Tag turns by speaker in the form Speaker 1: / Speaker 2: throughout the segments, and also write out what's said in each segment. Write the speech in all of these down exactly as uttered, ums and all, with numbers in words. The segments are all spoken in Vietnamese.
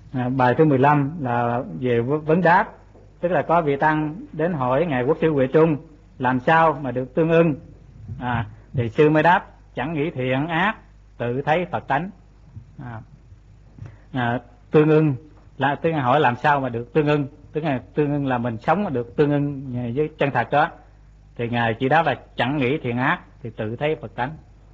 Speaker 1: À, bài thứ mười lăm là về vấn đáp, tức là có vị tăng đến hỏi ngài Quốc sư Huệ Trung làm sao mà được tương ưng. À, thì sư mới đáp: chẳng nghĩ thiện ác, tự thấy Phật tánh. À, à, tương ưng là tức là hỏi làm sao mà được tương ưng, tức là tương ưng là mình sống mà được tương ưng với chân thật đó. Thì ngài chỉ đáp là chẳng nghĩ thiện ác thì tự thấy Phật tánh.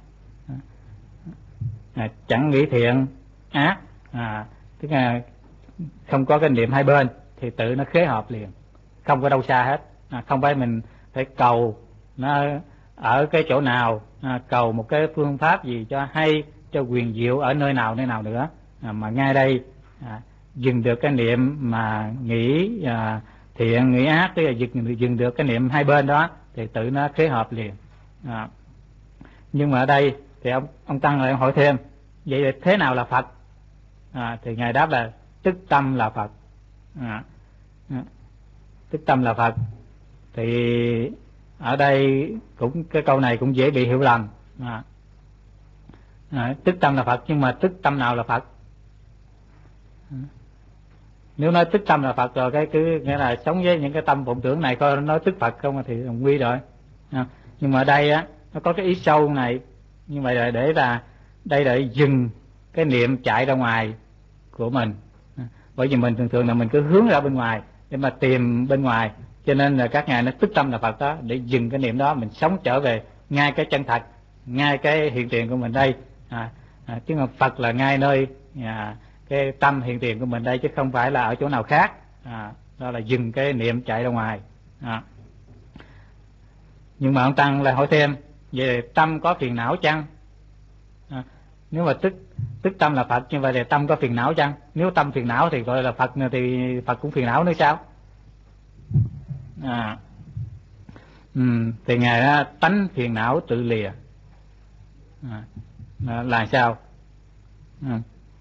Speaker 1: À, chẳng nghĩ thiện ác, à, tức là không có cái niệm hai bên thì tự nó khế hợp liền, không có đâu xa hết. À, không phải mình phải cầu nó ở cái chỗ nào, à, cầu một cái phương pháp gì cho hay, cho quyền diệu ở nơi nào nơi nào nữa, à, mà ngay đây à, dừng được cái niệm mà nghĩ à, thiện nghĩ ác, tức là dừng, dừng được cái niệm hai bên đó thì tự nó khế hợp liền. À, nhưng mà ở đây thì ông ông tăng lại hỏi thêm: vậy là thế nào là Phật? À, thì ngài đáp là tức tâm là Phật. À, tức tâm là Phật. Thì ở đây cũng cái câu này cũng dễ bị hiểu lầm. À, à, tức tâm là Phật, nhưng mà tức tâm nào là Phật? À, nếu nói tức tâm là Phật rồi cái cứ nghĩa là sống với những cái tâm vọng tưởng này, coi nói tức Phật không thì đồng quy rồi. À, nhưng mà ở đây á nó có cái ý sâu này, như vậy là để là đây là dừng cái niệm chạy ra ngoài của mình. À, bởi vì mình thường thường là mình cứ hướng ra bên ngoài để mà tìm bên ngoài, cho nên là các ngài nó tức tâm là Phật đó, để dừng cái niệm đó, mình sống trở về ngay cái chân thật, ngay cái hiện tiền của mình đây. À, à, chứ mà Phật là ngay nơi à, cái tâm hiện tiền của mình đây, chứ không phải là ở chỗ nào khác. À, đó là dừng cái niệm chạy ra ngoài. À, nhưng mà ông tăng lại hỏi thêm: về tâm có phiền não chăng? À, nếu mà tức tức tâm là Phật, như vậy thì tâm có phiền não chăng? Nếu tâm phiền não thì gọi là Phật, thì Phật cũng phiền não nữa sao? À, ừ, thì ngài đó, tánh phiền não tự lìa. À, là, là sao? À,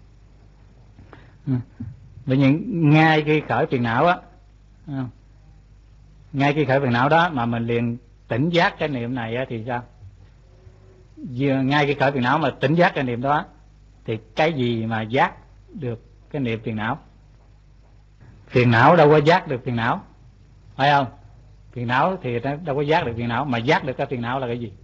Speaker 1: ừ. Bởi vì ngay khi khởi phiền não á, à, ngay khi khởi phiền não đó mà mình liền tỉnh giác cái niệm này á, thì sao? Vừa ngay khi khởi phiền não mà tỉnh giác cái niệm đó thì cái gì mà giác được cái niệm phiền não? Phiền não đâu có giác được phiền não, phải không? Phiền não thì nó đâu có giác được phiền não, mà giác được cái phiền não là cái gì?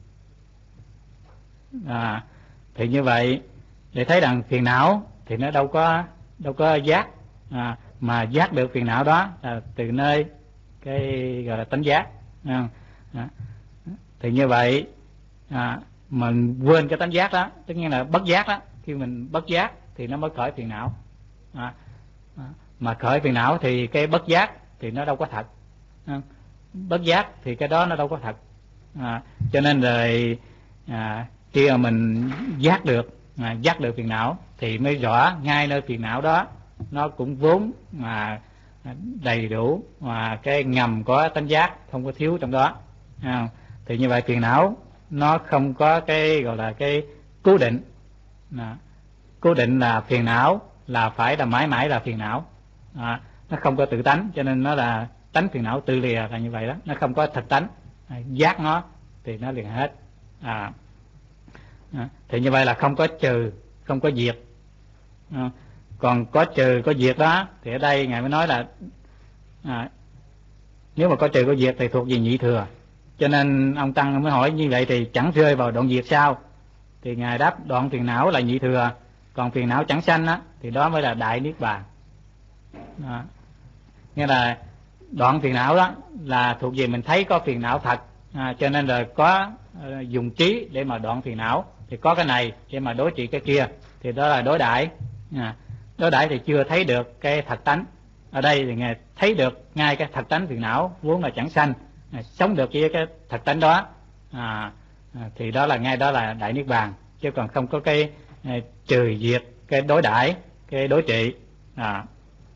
Speaker 1: À, thì như vậy để thấy rằng phiền não thì nó đâu có đâu có giác, à, mà giác được phiền não đó là từ nơi cái gọi là tánh giác. À, à, thì như vậy à, mình quên cái tánh giác đó, tất nhiên là bất giác đó. Khi mình bất giác thì nó mới khởi phiền não. À, à, mà khởi phiền não thì cái bất giác thì nó đâu có thật. À, bất giác thì cái đó nó đâu có thật. À, cho nên rồi à, khi mà mình giác được à, giác được phiền não thì mới rõ ngay nơi phiền não đó nó cũng vốn mà đầy đủ, mà cái ngầm có tánh giác, không có thiếu trong đó. À, thì như vậy phiền não nó không có cái gọi là cái cố định. À, cố định là phiền não là phải là mãi mãi là phiền não. À, nó không có tự tánh, cho nên nó là tánh phiền não tự lìa là như vậy đó, nó không có thật tánh. À, giác nó thì nó liền hết. À, à, thì như vậy là không có trừ, không có diệt. À, còn có trừ có diệt đó thì ở đây ngài mới nói là à, nếu mà có trừ có diệt thì thuộc về nhị thừa. Cho nên ông tăng mới hỏi như vậy thì chẳng rơi vào đoạn diệt sao? Thì ngài đáp đoạn phiền não là nhị thừa, còn phiền não chẳng sanh á thì đó mới là đại niết bàn. Đó. Nghĩa là đoạn phiền não đó là thuộc về mình thấy có phiền não thật, à, cho nên là có uh, dùng trí để mà đoạn phiền não, thì có cái này để mà đối trị cái kia, thì đó là đối đãi. À, đối đãi thì chưa thấy được cái thật tánh. Ở đây thì ngài thấy được ngay cái thật tánh phiền não vốn là chẳng sanh, à, sống được với cái thật tánh đó, à, à, thì đó là ngay đó là đại niết bàn, chứ còn không có cái à, trừ diệt, cái đối đãi, cái đối trị. À,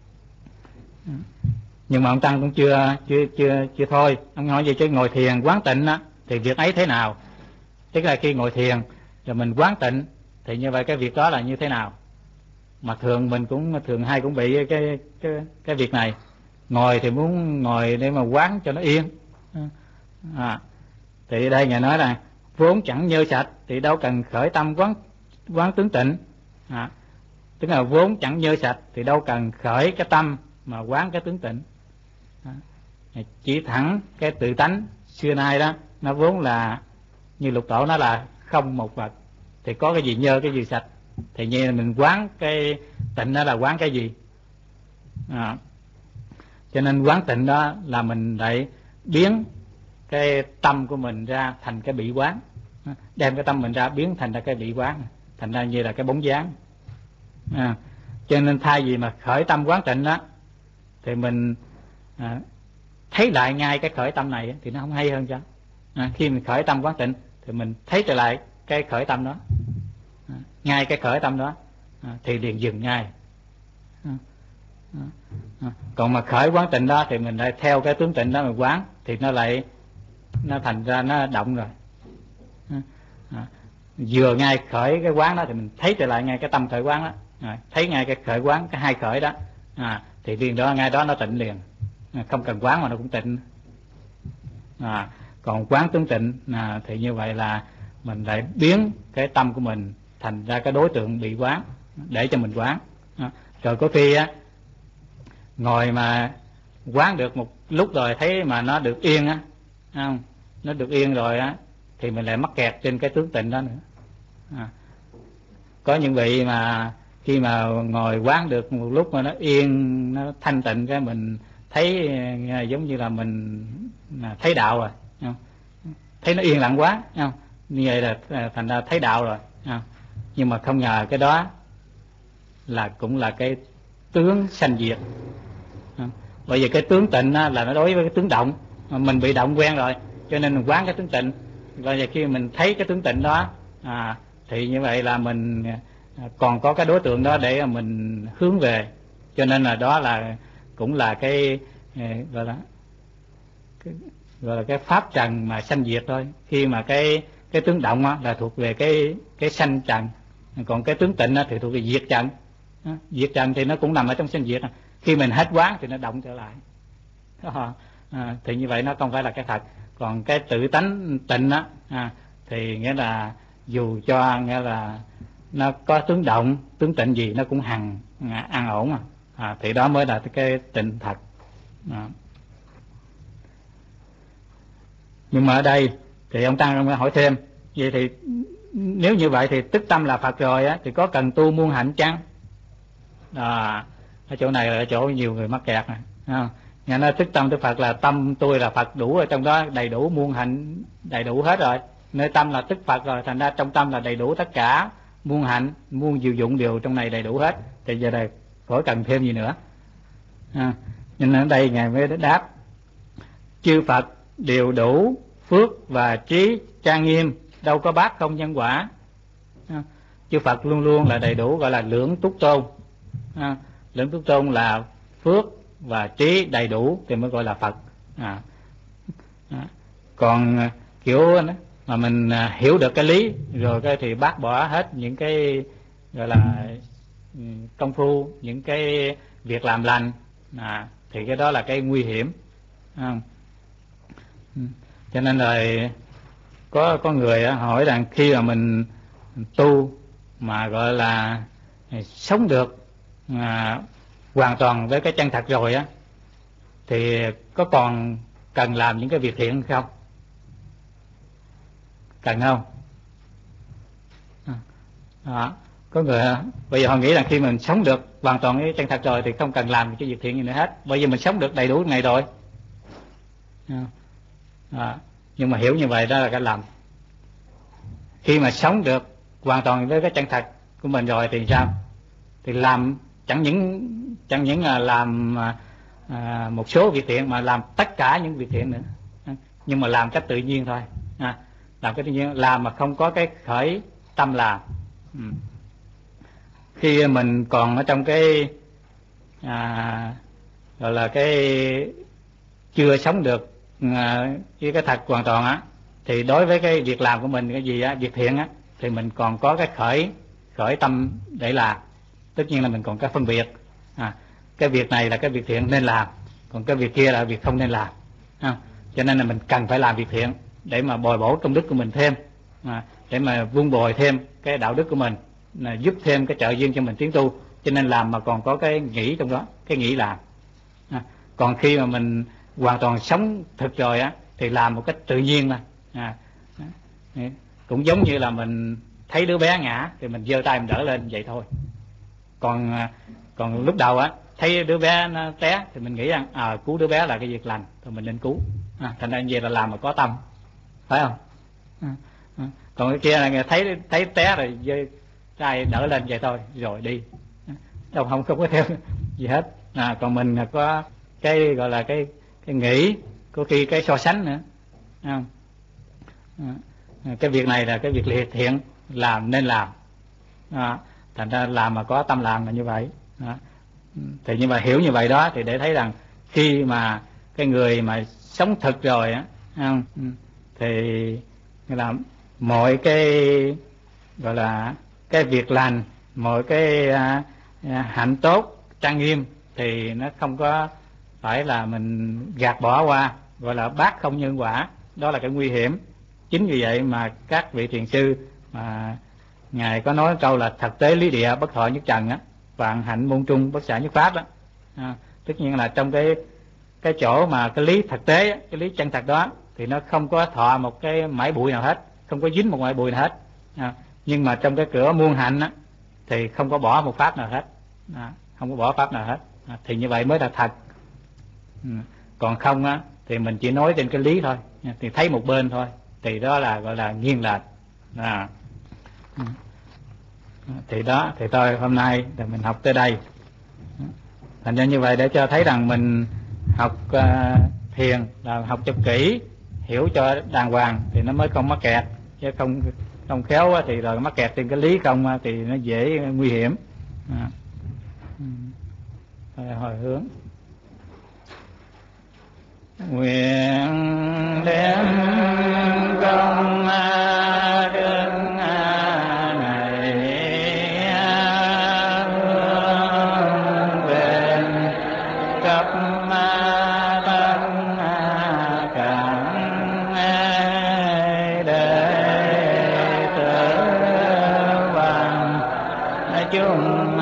Speaker 1: nhưng mà ông tăng cũng chưa chưa chưa chưa thôi. Ông nói về chứ ngồi thiền quán tịnh á thì việc ấy thế nào? Tức là khi ngồi thiền rồi mình quán tịnh thì như vậy cái việc đó là như thế nào? Mà thường mình cũng thường hay cũng bị cái cái cái việc này, ngồi thì muốn ngồi để mà quán cho nó yên. À, thì đây ngài nói là vốn chẳng nhơ sạch thì đâu cần khởi tâm quán quán tướng tịnh. À, tức là vốn chẳng nhơ sạch thì đâu cần khởi cái tâm mà quán cái tướng tịnh. Chỉ thẳng cái tự tánh xưa nay đó, nó vốn là như Lục Tổ nó là không một vật, thì có cái gì nhơ cái gì sạch, thì như là mình quán cái tịnh đó là quán cái gì. À, cho nên quán tịnh đó là mình lại biến cái tâm của mình ra thành cái bị quán, đem cái tâm mình ra biến thành ra cái bị quán, thành ra như là cái bóng dáng. À, cho nên thay vì mà khởi tâm quán tịnh đó thì mình à, thấy lại ngay cái khởi tâm này thì nó không hay hơn cho. À, khi mình khởi tâm quán tịnh thì mình thấy trở lại cái khởi tâm đó, à, ngay cái khởi tâm đó, à, thì liền dừng ngay. À, à, à. Còn mà khởi quán tịnh đó thì mình lại theo cái tướng tịnh đó mà quán thì nó lại nó thành ra nó động rồi. À, à. Vừa ngay khởi cái quán đó thì mình thấy trở lại ngay cái tâm khởi quán đó, à, thấy ngay cái khởi quán, cái hai khởi đó, à, thì liền đó ngay đó nó tịnh liền, à, không cần quán mà nó cũng tịnh. À, còn quán tướng tịnh à, thì như vậy là mình lại biến cái tâm của mình thành ra cái đối tượng bị quán để cho mình quán. À, rồi có khi á ngồi mà quán được một lúc rồi thấy mà nó được yên á, không, nó được yên rồi á thì mình lại mắc kẹt trên cái tướng tịnh đó nữa. À, có những vị mà khi mà ngồi quán được một lúc mà nó yên, nó thanh tịnh, cái mình thấy giống như là mình thấy đạo rồi, không? Thấy nó yên lặng quá, không? Như vậy là thành ra thấy đạo rồi, không? Nhưng mà không ngờ cái đó là cũng là cái tướng sanh diệt. Bởi vì cái tướng tịnh là nó đối với cái tướng động, mình bị động quen rồi cho nên mình quán cái tướng tịnh. Và khi mình thấy cái tướng tịnh đó, à, thì như vậy là mình còn có cái đối tượng đó để mình hướng về, cho nên là đó là cũng là cái gọi là cái, gọi là cái pháp trần mà sanh diệt thôi. Khi mà cái cái tướng động á, là thuộc về cái cái sanh trần, còn cái tướng tịnh á, thì thuộc về diệt trần. Diệt trần thì nó cũng nằm ở trong sanh diệt. Khi mình hết quán thì nó động trở lại. À, thì như vậy nó không phải là cái thật. Còn cái tự tánh tịnh á, à, thì nghĩa là dù cho nghĩa là nó có tướng động, tướng tịnh gì nó cũng hằng an ổn à. À, thì đó mới là cái tịnh thật. À. Nhưng mà ở đây thì ông Tăng hỏi thêm, vậy thì nếu như vậy thì tức tâm là Phật rồi á, thì có cần tu muôn hạnh chăng? À, ở chỗ này là ở chỗ nhiều người mắc kẹt này, không? Nghe nói tức tâm tức Phật là tâm tôi là Phật đủ ở trong đó, đầy đủ muôn hạnh, đầy đủ hết rồi. Nơi tâm là tức Phật rồi, thành ra trong tâm là đầy đủ tất cả muôn hạnh, muôn diệu dụng đều trong này đầy đủ hết. Thì giờ này khỏi cần thêm gì nữa. À, nên ở đây ngài mới đáp: chư Phật đều đủ phước và trí trang nghiêm, đâu có bác không nhân quả. À, chư Phật luôn luôn là đầy đủ, gọi là lưỡng túc tôn. À, lưỡng túc tôn là phước và trí đầy đủ thì mới gọi là Phật. À, à, còn kiểu mà mình hiểu được cái lý rồi cái thì bác bỏ hết những cái gọi là công phu, những cái việc làm lành, à, thì cái đó là cái nguy hiểm. À, cho nên là có có người hỏi rằng khi mà mình tu mà gọi là sống được à, hoàn toàn với cái chân thật rồi á, thì có còn cần làm những cái việc thiện không? Cần không? À, có người bây giờ họ nghĩ rằng khi mình sống được hoàn toàn với chân thật rồi thì không cần làm cái việc thiện gì nữa hết, bởi vì mình sống được đầy đủ ngày rồi. À, nhưng mà hiểu như vậy đó là cái lầm. Khi mà sống được hoàn toàn với cái chân thật của mình rồi thì sao? Thì làm chẳng những chẳng những là làm à, một số việc thiện mà làm tất cả những việc thiện nữa, à, nhưng mà làm cách tự nhiên thôi. À, làm cách tự nhiên, làm mà không có cái khởi tâm làm. Ừ. Khi mình còn ở trong cái à, gọi là cái chưa sống được à, với cái thật hoàn toàn á, thì đối với cái việc làm của mình cái gì á, việc thiện á, thì mình còn có cái khởi khởi tâm để làm. Tất nhiên là mình còn có phân biệt, à, cái việc này là cái việc thiện nên làm, còn cái việc kia là việc không nên làm. À, cho nên là mình cần phải làm việc thiện để mà bồi bổ công đức của mình thêm, à, để mà vun bồi thêm cái đạo đức của mình, là giúp thêm cái trợ duyên cho mình tiến tu. cho nên làm mà còn có cái nghĩ trong đó, cái nghĩ làm. À, còn khi mà mình hoàn toàn sống thực rồi á thì làm một cách tự nhiên mà. À, cũng giống như là mình thấy đứa bé ngã thì mình giơ tay mình đỡ lên vậy thôi. Còn còn lúc đầu á thấy đứa bé nó té thì mình nghĩ rằng à, cứu đứa bé là cái việc lành thì mình nên cứu. À, thành ra như vậy là làm mà có tâm, phải không? À, à. Còn cái kia là thấy thấy té rồi giơ tay đỡ lên vậy thôi rồi đi, đâu không không có theo gì hết. À, còn mình là có cái gọi là cái cái nghĩ, có khi cái so sánh nữa. À, à, cái việc này là cái việc liệt thiện làm nên làm. À, thành ra làm mà có tâm làm là như vậy. À, thì nhưng mà hiểu như vậy đó thì để thấy rằng khi mà cái người mà sống thực rồi á, thì là mọi cái gọi là cái việc lành, mọi cái à, à, hạnh tốt trang nghiêm thì nó không có phải là mình gạt bỏ qua, gọi là bác không nhân quả, đó là cái nguy hiểm. Chính vì vậy mà các vị thiền sư mà ngài có nói câu là thực tế lý địa bất thọ nhất trần á, vạn hạnh môn trung bất xả nhất pháp đó. À, tất nhiên là trong cái cái chỗ mà cái lý thực tế, cái lý chân thật đó thì nó không có thọ một cái mảy bụi nào hết, không có dính một mảy bụi nào hết. À, nhưng mà trong cái cửa muôn hạnh á thì không có bỏ một pháp nào hết. À, không có bỏ pháp nào hết. À, thì như vậy mới là thật. Ừ. Còn không á thì mình chỉ nói trên cái lý thôi, thì thấy một bên thôi, thì đó là gọi là nghiêng lệch. À, thì đó thì thôi hôm nay thì mình học tới đây. Thành ra như vậy để cho thấy rằng mình học uh, thiền là học cho kỹ, hiểu cho đàng hoàng thì nó mới không mắc kẹt, chứ không không khéo thì rồi mắc kẹt trên cái lý không thì nó dễ nguy hiểm. À. Rồi, hồi hướng nguyện đem công đức này hướng về khắp tất cả đệ tử bằng chúng